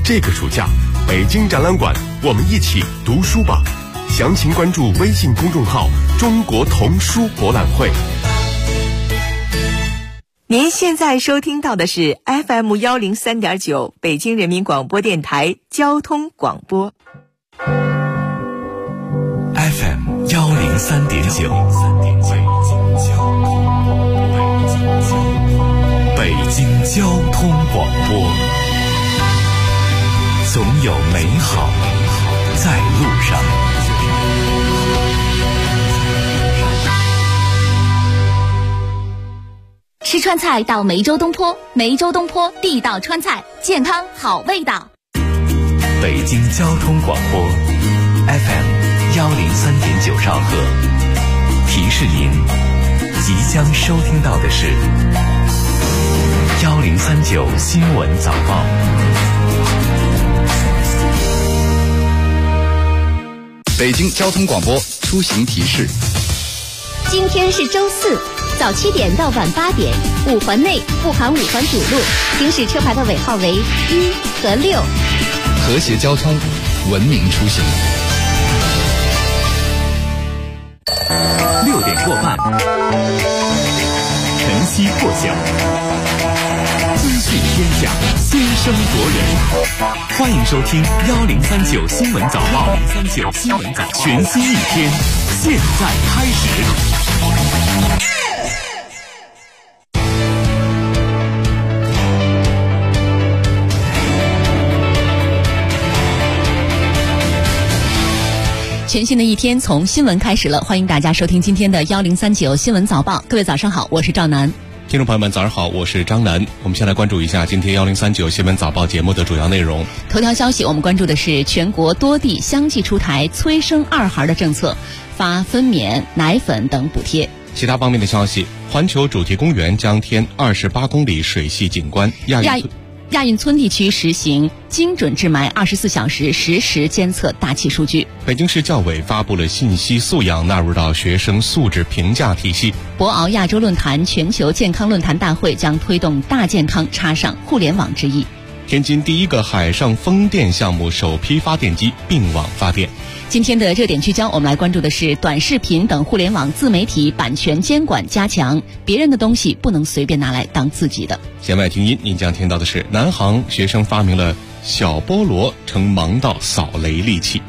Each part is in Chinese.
这个暑假，北京展览馆，我们一起读书吧。详情关注微信公众号“中国童书博览会”。 您现在收听到的是 FM 103.9北京人民广播电台交通广播。 FM 103.9，北京交通广播，总有美好在路上。 吃川菜到梅州东坡，梅州东坡地道川菜，健康好味道。 北京交通广播 FM 103.9兆赫，提示您即将收听到的是1039新闻早报。 北京交通广播出行提示： 今天是周四，早7点到晚8点，5环内不含5环主路，行驶车牌的尾号为1和6。 和谐交通，文明出行。 6点过半，晨曦破晓，资讯天下，先声夺人。欢迎收听1039新闻早报，1039新闻早报，全新一天，现在开始。 全新的一天从新闻开始了，欢迎大家收听今天的1039新闻早报。各位早上好，我是赵楠。 听众朋友们早上好，我是张楠。我们先来关注一下今天1039新闻早报节目的主要内容。 头条消息，我们关注的是全国多地相继出台催生2孩的政策，发分娩、奶粉等补贴。 其他方面的消息，环球主题公园将添28公里水系景观，亚运村地区实行精准治霾24小时实时监测大气数据。北京市教委发布了信息素养纳入到学生素质评价体系。 博鳌亚洲论坛全球健康论坛大会将推动大健康插上互联网之意。 天津第一个海上风电项目首批发电机并网发电。 今天的热点聚焦，我们来关注的是短视频等互联网自媒体版权监管加强，别人的东西不能随便拿来当自己的。 弦外听音，您将听到的是南航学生发明了小菠萝成盲道扫雷利器。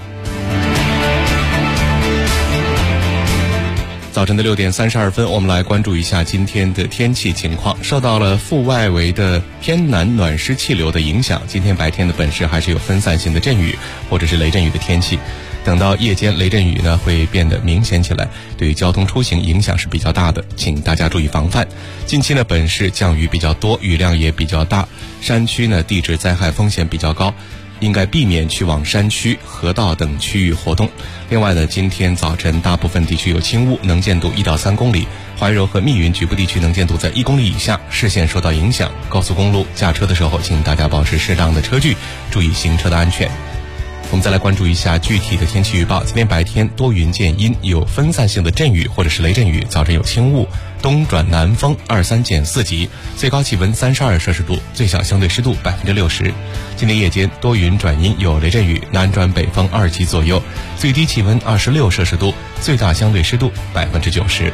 早晨的6点32分，我们来关注一下今天的天气情况。受到了副外围的偏南暖湿气流的影响，今天白天的本市还是有分散性的阵雨或者是雷阵雨的天气。等到夜间，雷阵雨呢会变得明显起来，对于交通出行影响是比较大的，请大家注意防范。近期呢，本市降雨比较多，雨量也比较大，山区呢地质灾害风险比较高，应该避免去往山区、河道等区域活动。另外呢，今天早晨大部分地区有轻雾，能见度1到3公里，怀柔和密云局部地区能见度在1公里以下，视线受到影响。高速公路驾车的时候，请大家保持适当的车距，注意行车的安全。我们再来关注一下具体的天气预报。今天白天多云见阴，有分散性的阵雨或者是雷阵雨，早晨有轻雾，东转南风23减4级，最高气温32摄氏度，最小相对湿度60%。今天夜间多云转阴，有雷阵雨，南转北风2级左右，最低气温26摄氏度，最大相对湿度90%。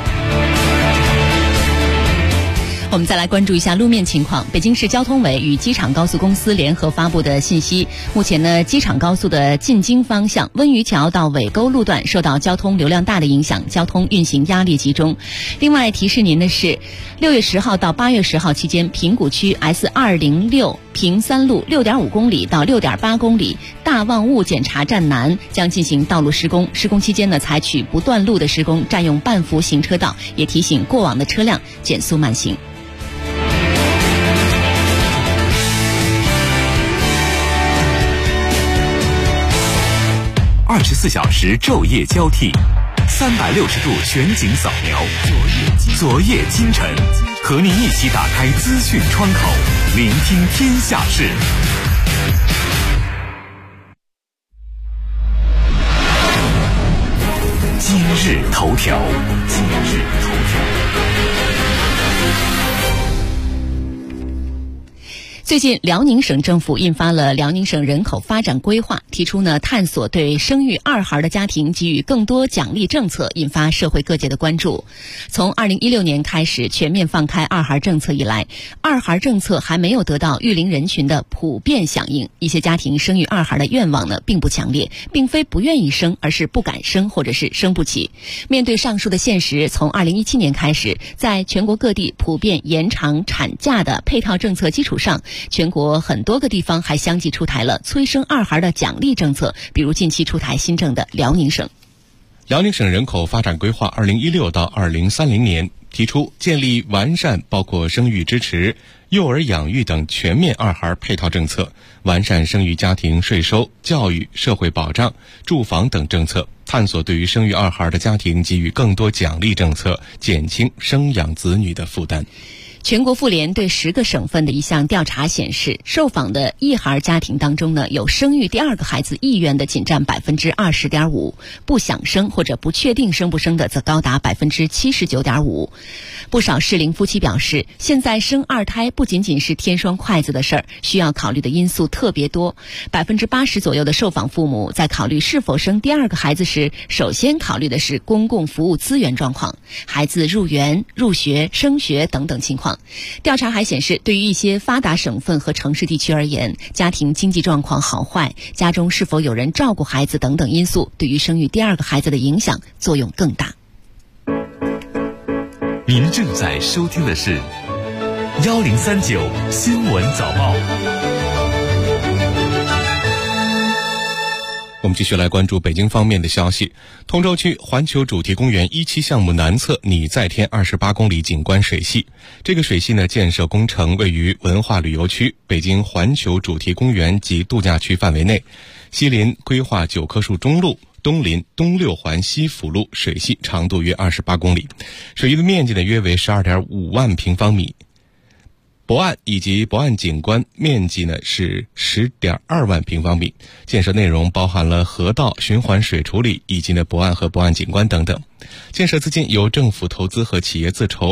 我们再来关注一下路面情况。北京市交通委与机场高速公司联合发布的信息，目前呢，机场高速的进京方向温榆桥到尾沟路段受到交通流量大的影响，交通运行压力集中。另外提示您的是，6月10号到8月10号期间，平谷区 S206平三路6.5公里到6.8公里大望雾检查站南将进行道路施工，施工期间呢，采取不断路的施工，占用半幅行车道，也提醒过往的车辆减速慢行。 24小时昼夜交替，360度全景扫描，昨夜今晨，和您一起打开资讯窗口，聆听天下事。今日头条。 最近，辽宁省政府印发了辽宁省人口发展规划，提出呢探索对生育二孩的家庭给予更多奖励政策，引发社会各界的关注。从2016年开始全面放开二孩政策以来，二孩政策还没有得到育龄人群的普遍响应，一些家庭生育二孩的愿望呢并不强烈，并非不愿意生，而是不敢生或者是生不起。面对上述的现实，从2017年开始，在全国各地普遍延长产假的配套政策基础上，全国很多个地方还相继出台了催生二孩的奖励政策，比如近期出台新政的辽宁省。 辽宁省人口发展规划2016到2030年提出建立完善包括生育支持、幼儿养育等全面二孩配套政策，完善生育家庭税收、教育、社会保障、住房等政策，探索对于生育二孩的家庭给予更多奖励政策，减轻生养子女的负担。 全国妇联对10个省份的一项调查显示，受访的一孩家庭当中呢，有生育第二个孩子意愿的仅占20.5%，不想生或者不确定生不生的则高达79.5%。不少适龄夫妻表示，现在生二胎不仅仅是添双筷子的事儿，需要考虑的因素特别多。80%左右的受访父母在考虑是否生第二个孩子时，首先考虑的是公共服务资源状况，孩子入园、入学、升学等等情况。调查还显示，对于一些发达省份和城市地区而言，家庭经济状况好坏、家中是否有人照顾孩子等等因素，对于生育第二个孩子的影响作用更大。 您正在收听的是1039新闻早报。 我们继续来关注北京方面的消息。通州区环球主题公园1期项目南侧拟再添28公里景观水系。这个水系呢，建设工程位于文化旅游区北京环球主题公园及度假区范围内，西临规划9棵树中路，东临东六环西辅路，水系长度约28公里，水域的面积呢约为12.5万平方米。博岸以及博岸景观面积呢是10.2万平方米，建设内容包含了河道、循环水处理以及呢博岸和博岸景观等等。建设资金由政府投资和企业自筹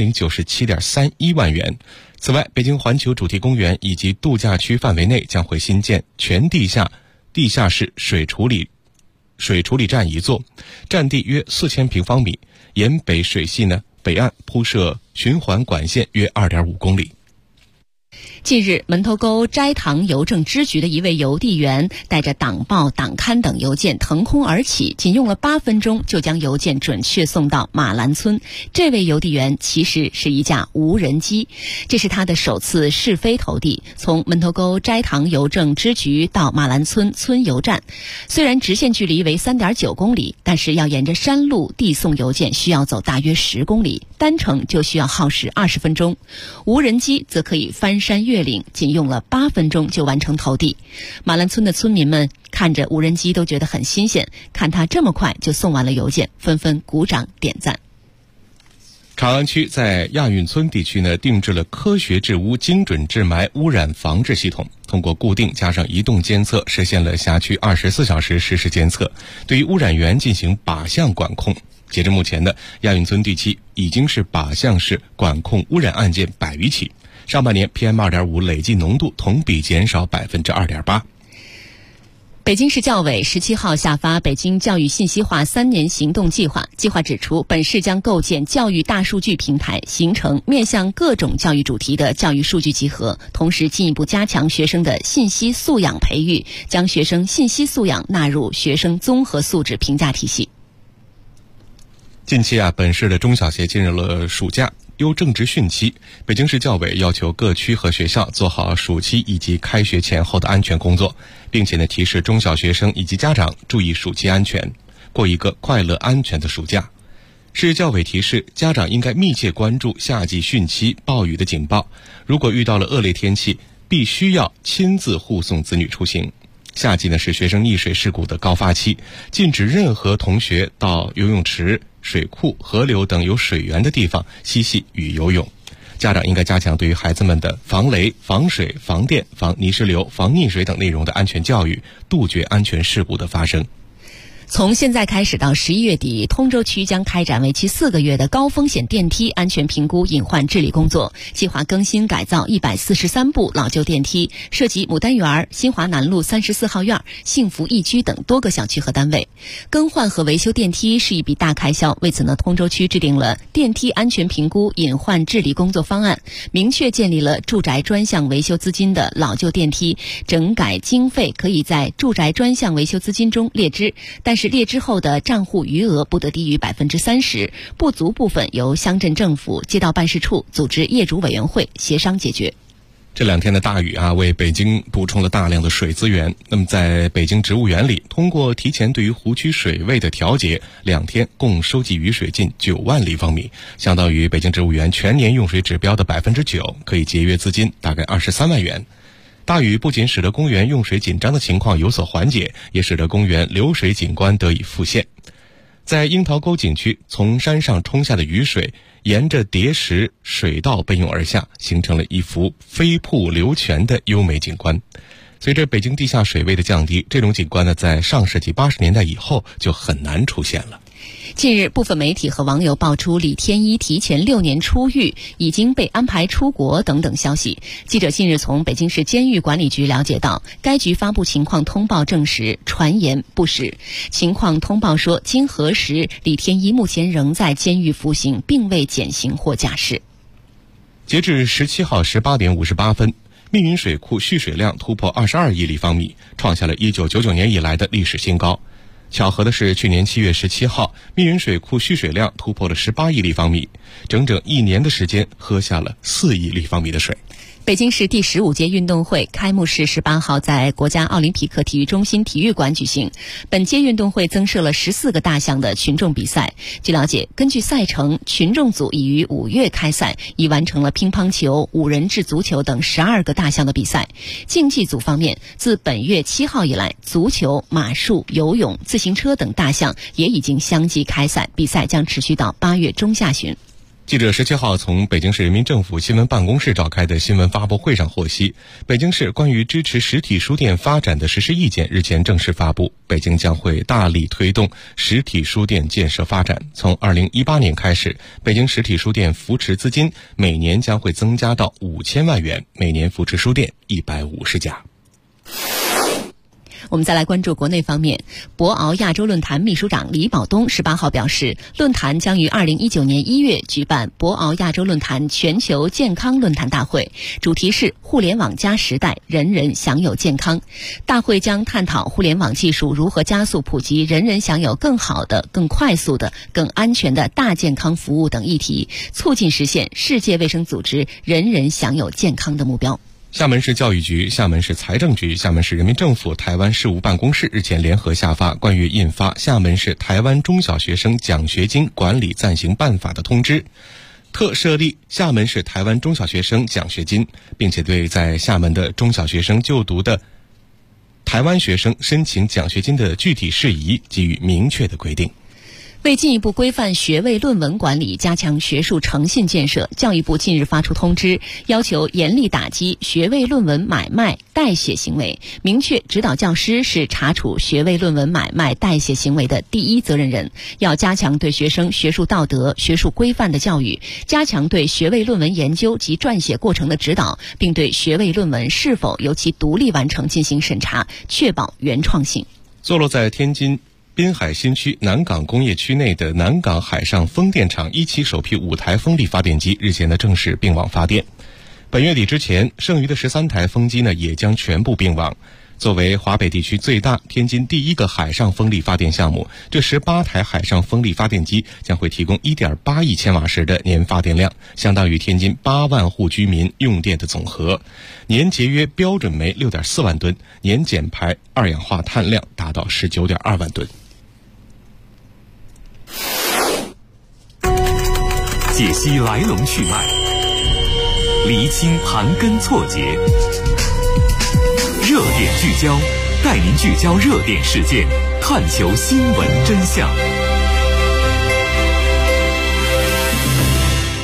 1097.31万元。此外，北京环球主题公园以及度假区范围内将会新建全地下室水处理站一座，占地约4000平方米。沿北水系呢北岸铺设循环管线约2.5公里。 近日，门头沟斋堂邮政支局的一位邮递员带着党报、党刊等邮件腾空而起，仅用了8分钟就将邮件准确送到马兰村。这位邮递员其实是一架无人机，这是他的首次试飞投递。从门头沟斋堂邮政支局到马兰村村邮站，虽然直线距离为3.9公里，但是要沿着山路递送邮件需要走大约10公里，单程就需要耗时20分钟。无人机则可以翻山越岭，仅用了8分钟就完成投递。马兰村的村民们看着无人机都觉得很新鲜，看它这么快就送完了邮件，纷纷鼓掌点赞。 长安区在亚运村地区呢，定制了科学治污、精准治霾污染防治系统，通过固定加上移动监测，实现了辖区24小时实时监测，对于污染源进行靶向管控。截至目前呢，亚运村地区已经是靶向式管控污染案件100余起。上半年 PM2.5 累计浓度同比减少2.8%。 北京市教委17号下发北京教育信息化3年行动计划。计划指出，本市将构建教育大数据平台，形成面向各种教育主题的教育数据集合，同时进一步加强学生的信息素养培育，将学生信息素养纳入学生综合素质评价体系。 近期本市的中小学进入了暑假优正值汛期，北京市教委要求各区和学校做好暑期以及开学前后的安全工作，并且呢提示中小学生以及家长注意暑期安全，过一个快乐安全的暑假。市教委提示，家长应该密切关注夏季汛期暴雨的警报，如果遇到了恶劣天气，必须要亲自护送子女出行。夏季呢是学生溺水事故的高发期，禁止任何同学到游泳池、水库、河流等有水源的地方嬉戏与游泳。家长应该加强对于孩子们的防雷、防水、防电、防泥石流、防溺水等内容的安全教育，杜绝安全事故的发生。 从现在开始到11月底，通州区将开展为期4个月的高风险电梯安全评估隐患治理工作，计划更新改造143部老旧电梯，涉及牡丹园、新华南路34号院、幸福一居等多个小区和单位。更换和维修电梯是一笔大开销，为此呢，通州区制定了电梯安全评估隐患治理工作方案，明确建立了住宅专项维修资金的老旧电梯整改经费可以在住宅专项维修资金中列支，但是列支后的账户余额不得低于30%，不足部分由乡镇政府、街道办事处组织业主委员会协商解决。 这2天的大雨为北京补充了大量的水资源。那么在北京植物园里，通过提前对于湖区水位的调节，2天共收集雨水近9万立方米，相当于北京植物园全年用水指标的9%，可以节约资金大概23万元。大雨不仅使得公园用水紧张的情况有所缓解，也使得公园流水景观得以复现。在樱桃沟景区，从山上冲下的雨水沿着叠石水道奔涌而下，形成了一幅飞瀑流泉的优美景观。随着北京地下水位的降低，这种景观呢，在上世纪80年代以后就很难出现了。 近日，部分媒体和网友爆出李天一提前6年出狱，已经被安排出国等等消息。记者近日从北京市监狱管理局了解到，该局发布情况通报证实，传言不实。情况通报说，经核实，李天一目前仍在监狱服刑，并未减刑或假释。 截至17号18点58分，密云水库蓄水量突破22亿立方米，创下了1999年以来的历史新高。巧合的是，去年7月17号，密云水库蓄水量突破了18亿立方米，整整1年的时间喝下了4亿立方米的水。 北京市第15届运动会开幕式18号在国家奥林匹克体育中心体育馆举行。本届运动会增设了14个大项的群众比赛。据了解，根据赛程，群众组已于5月开赛，已完成了乒乓球、5人制足球等12个大项的比赛。竞技组方面，自本月7号以来，足球、马术、游泳、自行车等大项也已经相继开赛，比赛将持续到8月中下旬。 记者17号从北京市人民政府新闻办公室召开的新闻发布会上获悉，北京市关于支持实体书店发展的实施意见日前正式发布，北京将会大力推动实体书店建设发展。从2018年开始，北京实体书店扶持资金每年将会增加到5000万元，每年扶持书店150家。 我们再来关注国内方面，博鳌亚洲论坛秘书长李保东18号表示，论坛将于2019年1月举办博鳌亚洲论坛全球健康论坛大会，主题是互联网加时代，人人享有健康。大会将探讨互联网技术如何加速普及人人享有更好的、更快速的、更安全的大健康服务等议题，促进实现世界卫生组织人人享有健康的目标。 厦门市教育局、厦门市财政局、厦门市人民政府台湾事务办公室日前联合下发关于印发厦门市台湾中小学生奖学金管理暂行办法的通知，特设立厦门市台湾中小学生奖学金，并且对在厦门的中小学生就读的台湾学生申请奖学金的具体事宜给予明确的规定。 为进一步规范学位论文管理，加强学术诚信建设，教育部近日发出通知，要求严厉打击学位论文买卖代写行为，明确指导教师是查处学位论文买卖代写行为的第一责任人，要加强对学生学术道德、学术规范的教育，加强对学位论文研究及撰写过程的指导，并对学位论文是否由其独立完成进行审查，确保原创性。 坐落在天津滨海新区南港工业区内的南港海上风电场1期首批5台风力发电机日前的正式并网发电。本月底之前，剩余的13台风机呢也将全部并网。作为华北地区最大、天津第一个海上风力发电项目，这18台海上风力发电机将会提供1.8亿千瓦时的年发电量，相当于天津8万户居民用电的总和，年节约标准煤6.4万吨，年减排二氧化碳量达到19.2万吨。 解析来龙去脉，厘清盘根错节，热点聚焦，带您聚焦热点事件，探求新闻真相。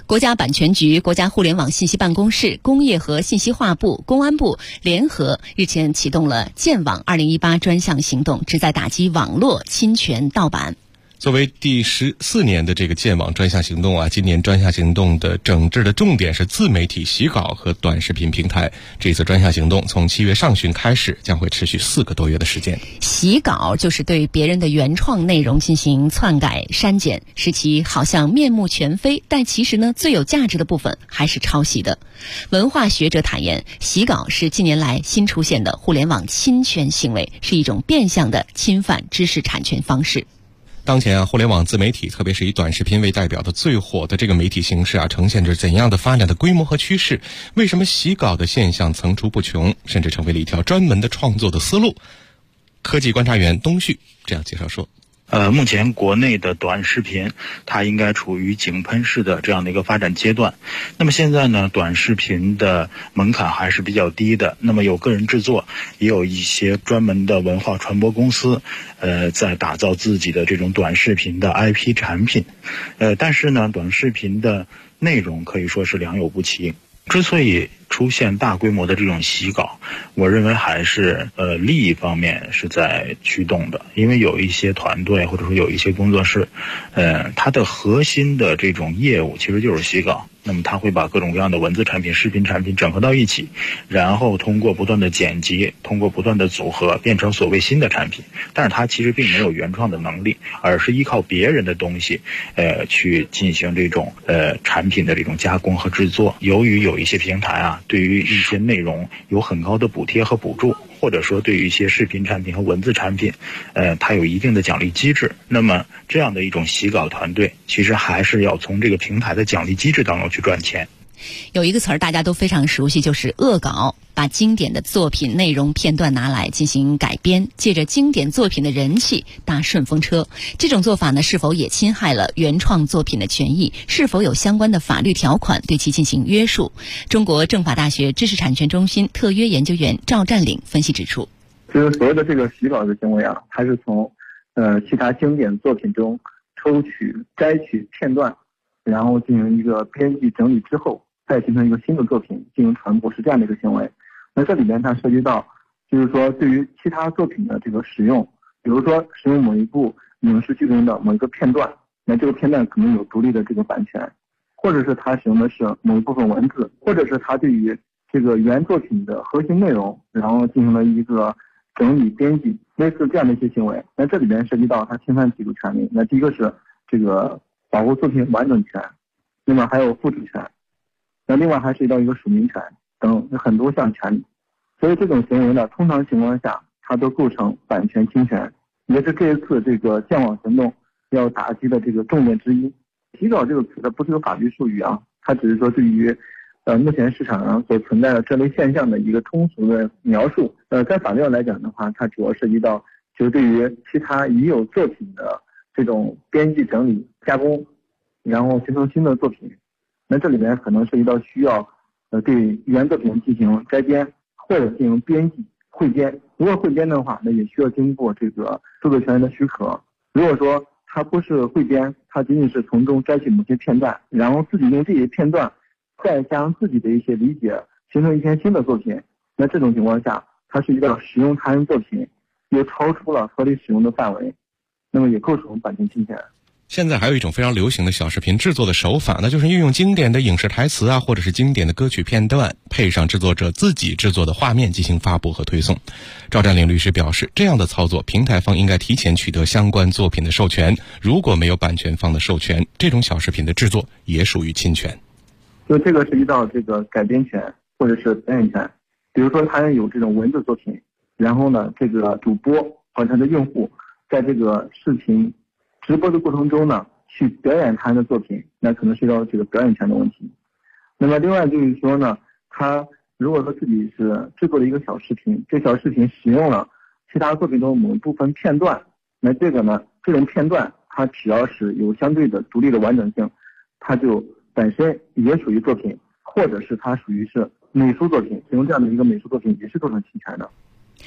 国家版权局、国家互联网信息办公室、工业和信息化部、公安部联合日前启动了建网2018专项行动，旨在打击网络侵权盗版。 作为第14年的这个建网专项行动啊，今年专项行动的整治的重点是自媒体洗稿和短视频平台。这次专项行动从7月上旬开始，将会持续4个多月的时间。 洗稿就是对别人的原创内容进行篡改、删减，使其好像面目全非，但其实呢，最有价值的部分还是抄袭的。文化学者坦言，洗稿是近年来新出现的互联网侵权行为，是一种变相的侵犯知识产权方式。 当前啊，互联网自媒体，特别是以短视频为代表的最火的这个媒体形式啊，呈现着怎样的发展的规模和趋势？为什么洗稿的现象层出不穷，甚至成为了一条专门的创作的思路？科技观察员东旭这样介绍说。 目前国内的短视频它应该处于井喷式的这样的一个发展阶段。那么现在呢，短视频的门槛还是比较低的，那么有个人制作，也有一些专门的文化传播公司在打造自己的这种短视频的 IP 产品。但是呢，短视频的内容可以说是良莠不齐。之所以出现大规模的这种洗稿，我认为还是利益方面是在驱动的。因为有一些团队或者说有一些工作室，它的核心的这种业务其实就是洗稿。那么它会把各种各样的文字产品、视频产品整合到一起，然后通过不断的剪辑，通过不断的组合，变成所谓新的产品。但是它其实并没有原创的能力，而是依靠别人的东西去进行这种产品的这种加工和制作。由于有一些平台啊，对于一些内容有很高的补贴和补助，或者说对于一些视频产品和文字产品它有一定的奖励机制。那么这样的一种洗稿团队，其实还是要从这个平台的奖励机制当中去赚钱。 有一个词儿大家都非常熟悉，就是恶搞，把经典的作品内容片段拿来进行改编，借着经典作品的人气搭顺风车。这种做法呢，是否也侵害了原创作品的权益？是否有相关的法律条款对其进行约束？中国政法大学知识产权中心特约研究员赵占领分析指出， 就是所谓的这个洗稿的行为啊，它是从其他经典作品中抽取、摘取片段，然后进行一个编辑整理之后，再形成一个新的作品进行传播，是这样的一个行为。那这里面它涉及到，就是说对于其他作品的这个使用，比如说使用某一部影视剧中的某一个片段，那这个片段可能有独立的这个版权，或者是它使用的是某一部分文字，或者是它对于这个原作品的核心内容，然后进行了一个整理编辑，类似这样的一些行为。那这里面涉及到它侵犯几个权利。那第一个是这个保护作品完整权，另外还有复制权，那另外还涉及到一个署名权等很多项权利。所以这种行为呢，通常情况下它都构成版权侵权，也是这一次这个建网行动要打击的这个重点之一。洗稿这个词它不是个法律术语啊，它只是说对于目前市场上所存在的这类现象的一个通俗的描述。在法律上来讲的话，它主要涉及到就是对于其他已有作品的这种编辑整理加工，然后形成新的作品。那这里面可能涉及到需要对原作品进行摘编，或者进行编辑汇编。如果汇编的话，那也需要经过这个著作权人的许可。如果说它不是汇编，它仅仅是从中摘取某些片段，然后自己用这些片段再加上自己的一些理解，形成一篇新的作品，那这种情况下，它涉及到使用他人作品又超出了合理使用的范围，那么也构成版权侵权。 现在还有一种非常流行的小视频制作的手法，那就是运用经典的影视台词啊，或者是经典的歌曲片段，配上制作者自己制作的画面进行发布和推送。赵占领律师表示，这样的操作，平台方应该提前取得相关作品的授权，如果没有版权方的授权，这种小视频的制作也属于侵权。 就这个涉及到这个改编权或者是表演权。比如说他有这种文字作品，然后呢，这个主播和他的用户在这个视频直播的过程中呢，去表演他人的作品，那可能涉及到这个表演权的问题。那么另外就是说呢，他如果说自己是制作了一个小视频，这小视频使用了其他作品中某一部分片段，那这个呢，这种片段它只要是有相对的独立的完整性，它就本身也属于作品，或者是它属于是美术作品，使用这样的一个美术作品也是构成侵权的。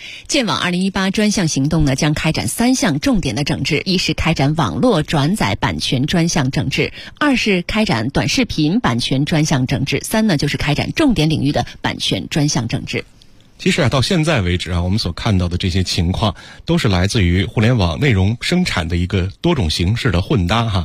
建网2018专项行动呢，将开展3项重点的整治：一是开展网络转载版权专项整治，二是开展短视频版权专项整治，三呢就是开展重点领域的版权专项整治。 其实到现在为止我们所看到的这些情况，都是来自于互联网内容生产的一个多种形式的混搭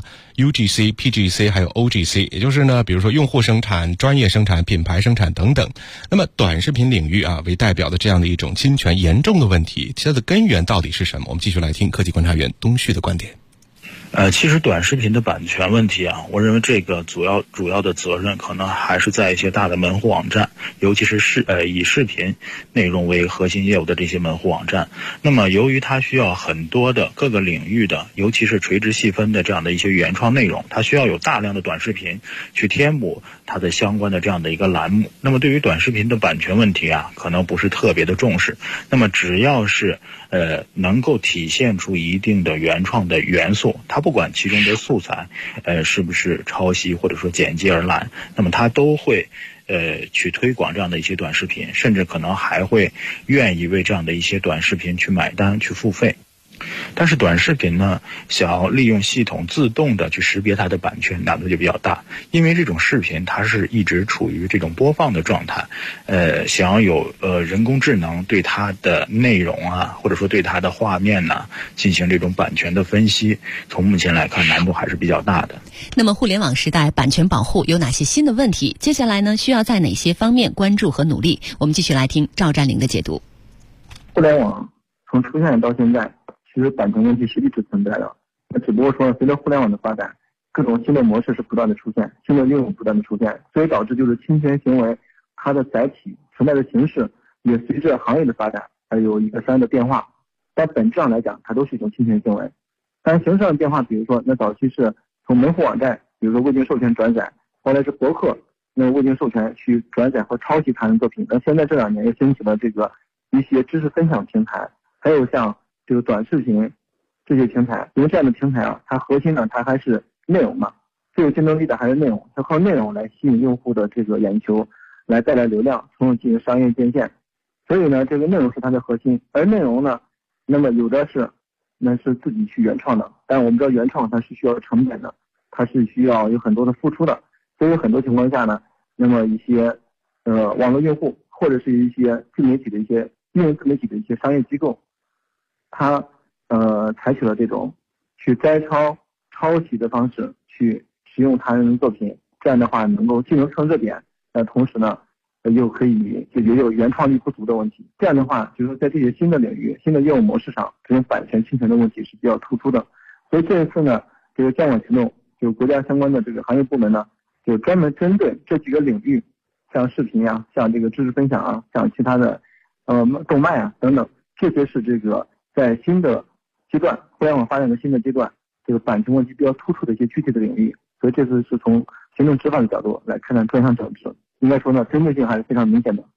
UGC、PGC 还有 OGC， 也就是呢，比如说用户生产、专业生产、品牌生产等等。那么短视频领域为代表的这样的一种侵权严重的问题，它的根源到底是什么？我们继续来听科技观察员东旭的观点。 其实短视频的版权问题我认为这个主要的责任可能还是在一些大的门户网站，尤其是以视频内容为核心业务的这些门户网站。那么由于它需要很多的各个领域的，尤其是垂直细分的这样的一些原创内容，它需要有大量的短视频去填补它的相关的这样的一个栏目。那么对于短视频的版权问题可能不是特别的重视。那么只要是能够体现出一定的原创的元素，它不管其中的素材是不是抄袭或者说剪辑而来，那么它都会去推广这样的一些短视频，甚至可能还会愿意为这样的一些短视频去买单去付费。但是短视频呢，想要利用系统自动的去识别它的版权难度就比较大，因为这种视频它是一直处于这种播放的状态，想要有人工智能对它的内容或者说对它的画面进行这种版权的分析，从目前来看难度还是比较大的。 那么互联网时代版权保护有哪些新的问题？接下来呢，需要在哪些方面关注和努力？我们继续来听赵占林的解读。 互联网从出现到现在，其实版权问题是一直存在的，那只不过说随着互联网的发展，各种新的模式是不断的出现，新的应用不断的出现，所以导致就是侵权行为它的载体存在的形式也随着行业的发展还有一个相应的变化，但本质上来讲它都是一种侵权行为。但形式上的变化，比如说那早期是从门户网站，比如说未经授权转载，后来是博客那未经授权去转载和抄袭他人作品，那现在这2年又兴起了这个一些知识分享平台，还有像这个短视频这些平台。因为这样的平台它核心呢，它还是内容嘛，最有竞争力的还是内容，它靠内容来吸引用户的这个眼球，来带来流量，从而进行商业变现。所以呢，这个内容是它的核心，而内容呢，那么有的是那是自己去原创的，但我们知道原创它是需要成本的，它是需要有很多的付出的，所以很多情况下呢，那么一些网络用户或者是一些自媒体的一些运营自媒体的一些商业机构，它采取了这种去摘抄、抄袭的方式去使用他人的作品，这样的话能够既能蹭热点，同时呢又可以解决有原创力不足的问题。这样的话，就是在这些新的领域、新的业务模式上，这种版权侵权的问题是比较突出的。所以这一次呢，这个监管行动，就国家相关的这个行业部门呢，就专门针对这几个领域，像视频像这个知识分享像其他的动漫等等，这些是这个在新的阶段，互联网发展的新的阶段，这个版权问题比较突出的一些具体的领域。所以这次是从行政执法的角度来看专项整治，应该说呢，针对性还是非常明显的。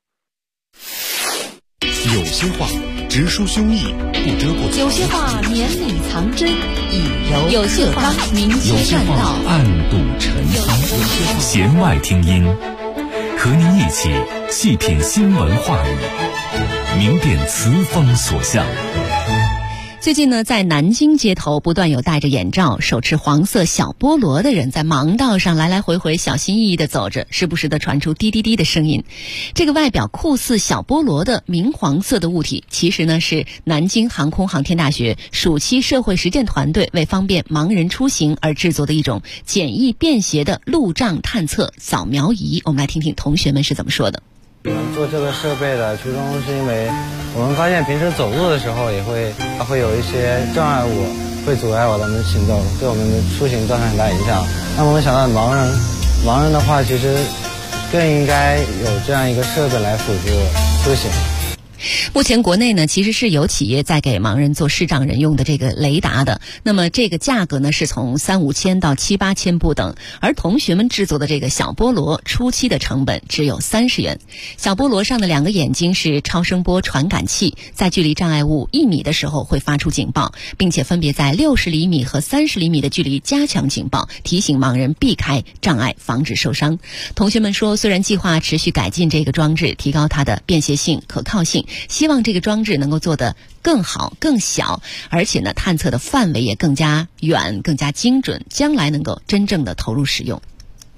有些话直抒胸臆，不遮不藏； 有些话绵里藏针，以柔有些话明有些话切栈道， 暗度陈仓。弦外听音，和您一起细品新闻话语，明辨词风所向。 最近呢，在南京街头不断有戴着眼罩、手持黄色小菠萝的人在盲道上来来回回小心翼翼地走着，时不时地传出滴滴滴的声音。这个外表酷似小菠萝的明黄色的物体，其实呢是南京航空航天大学暑期社会实践团队为方便盲人出行而制作的一种简易便携的路障探测扫描仪。我们来听听同学们是怎么说的。 我们做这个设备的初衷是因为我们发现平时走路的时候它会有一些障碍物会阻碍我们行动，对我们的出行造成很大影响。那我们想到盲人的话，其实更应该有这样一个设备来辅助出行。 目前国内呢，其实是有企业在给盲人做视障人用的这个雷达的，那么这个价格呢是从3-5千到7-8千不等，而同学们制作的这个小菠萝初期的成本只有30元。小菠萝上的2个眼睛是超声波传感器，在距离障碍物1米的时候会发出警报，并且分别在60厘米和30厘米的距离加强警报，提醒盲人避开障碍，防止受伤。同学们说，虽然计划持续改进这个装置，提高它的便携性、可靠性， 希望这个装置能够做得更好、更小，而且呢，探测的范围也更加远、更加精准，将来能够真正的投入使用。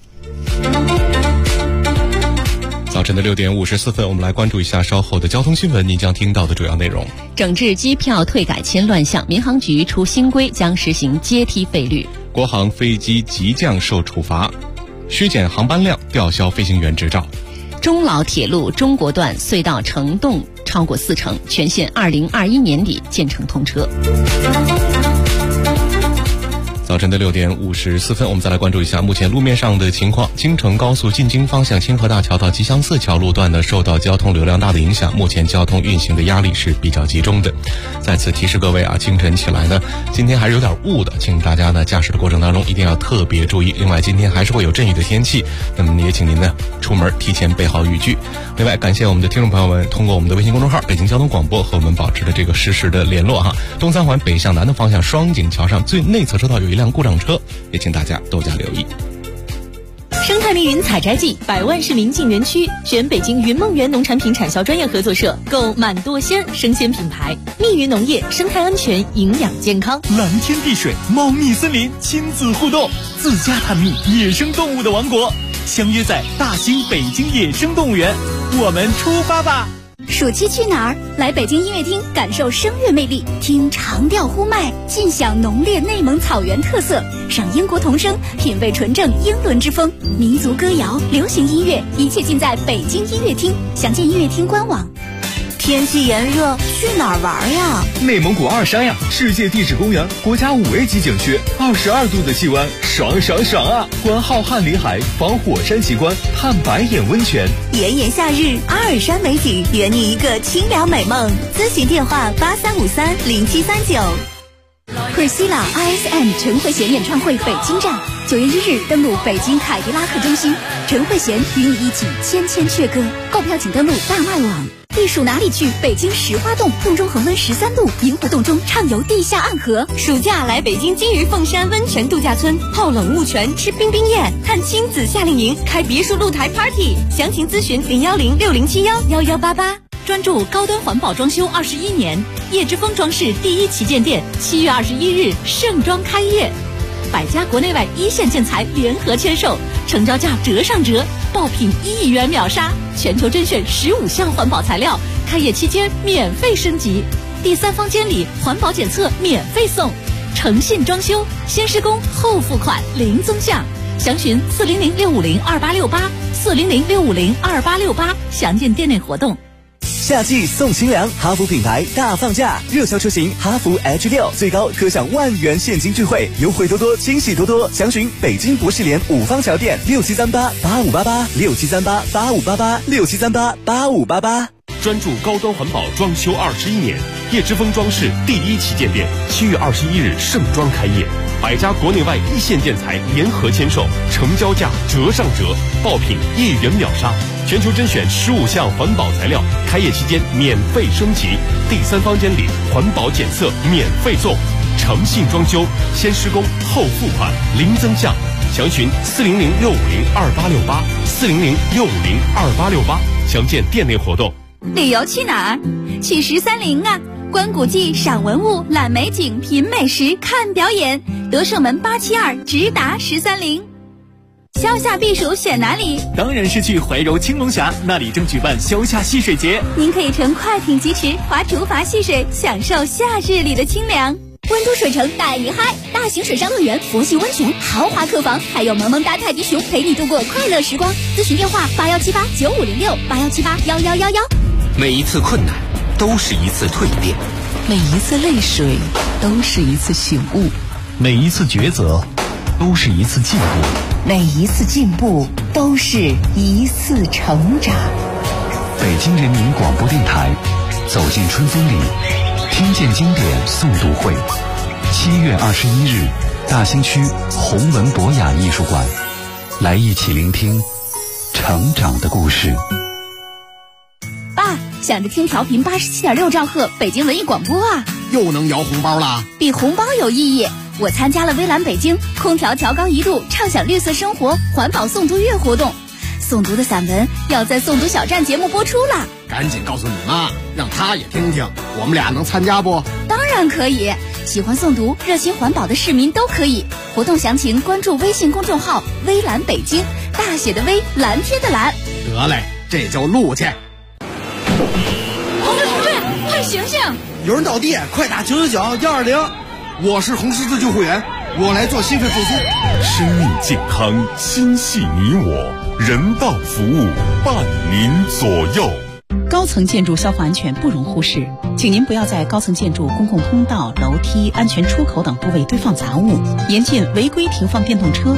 早晨的6点54分，我们来关注一下稍后的交通新闻，您将听到的主要内容。 整治机票退改签乱象，民航局出新规，将实行阶梯费率。 国航飞机急降受处罚，虚减航班量，吊销飞行员执照。 中老铁路中国段隧道承动超过40%，全线2021年底建成通车。 早晨的6点54分，我们再来关注一下目前路面上的情况。京承高速进京方向清河大桥到吉祥寺桥路段呢，受到交通流量大的影响，目前交通运行的压力是比较集中的。再次提示各位啊，清晨起来呢，今天还是有点雾的，请大家呢驾驶的过程当中一定要特别注意。另外，今天还是会有阵雨的天气，那么也请您呢出门提前备好雨具。另外，感谢我们的听众朋友们通过我们的微信公众号北京交通广播和我们保持的这个实时的联络哈。东三环北向南的方向双井桥上最内侧车道有一辆故障车，也请大家多加留意。 生态密云采摘季，100万市民进园区，选北京云梦园农产品产销专业合作社，购满多鲜生鲜品牌。密云农业，生态安全，营养健康。 蓝天碧水，茂密森林，亲子互动，自家探秘野生动物的王国，相约在大兴北京野生动物园，我们出发吧！ 暑期去哪儿？来北京音乐厅感受声乐魅力，听长调呼麦，尽享浓烈内蒙草原特色，赏英国童声，品味纯正英伦之风，民族歌谣、流行音乐，一切尽在北京音乐厅。详见音乐厅官网。 天气炎热，去哪儿玩呀？ 内蒙古二山呀，世界地质公园，国家5A级景区，22度的气温，爽爽爽啊！观浩瀚林海，访火山奇观，探白眼温泉。 炎炎夏日，阿尔山美景，圆你一个清凉美梦。咨询电话83530739。 Priscilla ISM 陈慧娴演唱会北京站，9月1日登陆北京凯迪拉克中心，陈慧娴与你一起千千阙歌。购票请登录大麦网。避暑哪里去？北京石花洞，洞中恒温13度，银湖洞中畅游地下暗河。 暑假来北京金鱼凤山温泉度假村，泡冷雾泉，吃冰冰宴，探亲子夏令营，开别墅露台 party。详情咨询01060711188。专注高端环保装修21年，叶之峰装饰第一旗舰店7月21日盛装开业，100家国内外一线建材联合签售，成交价折上折，爆品1亿元秒杀，全球甄选15项环保材料，开业期间免费升级，第3方监理环保检测免费送，诚信装修，先施工后付款零增项，详询400-650-2868，400-650-2868，详见店内活动。 夏季送清凉，哈弗品牌大放价，热销车型哈弗 H6最高可享10000元现金钜惠，优惠多多，惊喜多多。详询北京博士联5方桥店67388588，67388588，67388588。 专注高端环保装修21年，叶之峰装饰第一旗舰店7月21日盛装开业，100家国内外一线建材联合签售，成交价折上折，爆品1亿元秒杀，全球甄选15项环保材料，开业期间免费升级，第3方监理环保检测免费送，诚信装修，先施工后付款零增项，详询400-650-2868，400-650-2868，详见店内活动。 旅游去哪儿？去13陵啊！观古迹，赏文物，览美景，品美食，看表演。德胜门872直达13陵。消夏避暑选哪里？ 当然是去怀柔青龙峡，那里正举办消夏戏水节。 您可以乘快艇疾驰，划竹筏戏水，享受夏日里的清凉。温都水城带你嗨，大型水上乐园、佛系温泉、豪华客房，还有萌萌哒泰迪熊陪你度过快乐时光。咨询电话81789506，81781111。 每一次困难都是一次蜕变， 每一次泪水都是一次醒悟， 每一次抉择都是一次进步， 每一次进步都是一次成长。 北京人民广播电台，走进春风里，听见经典诵读会，7月21日，大兴区弘文博雅艺术馆，来一起聆听成长的故事。 爸，想着听调频87.6兆赫北京文艺广播啊， 又能摇红包啦？ 比红包有意义。我参加了微蓝北京空调调高1度畅享绿色生活环保诵读月活动诵读的散文要在诵读小站节目播出了。 赶紧告诉你妈，让她也听听，我们俩能参加不？ 当然可以，喜欢诵读、热心环保的市民都可以。活动详情关注微信公众号“微蓝北京”，大写的微，蓝天的蓝。 得嘞，这就录去。 同志，快醒醒！ 有人倒地，快打999-120。我是红十字救护员，我来做心肺复苏。 生命健康，心系你我，人道服务伴您左右。 高层建筑消防安全不容忽视，请您不要在高层建筑公共通道、楼梯、安全出口等部位堆放杂物，严禁违规停放电动车、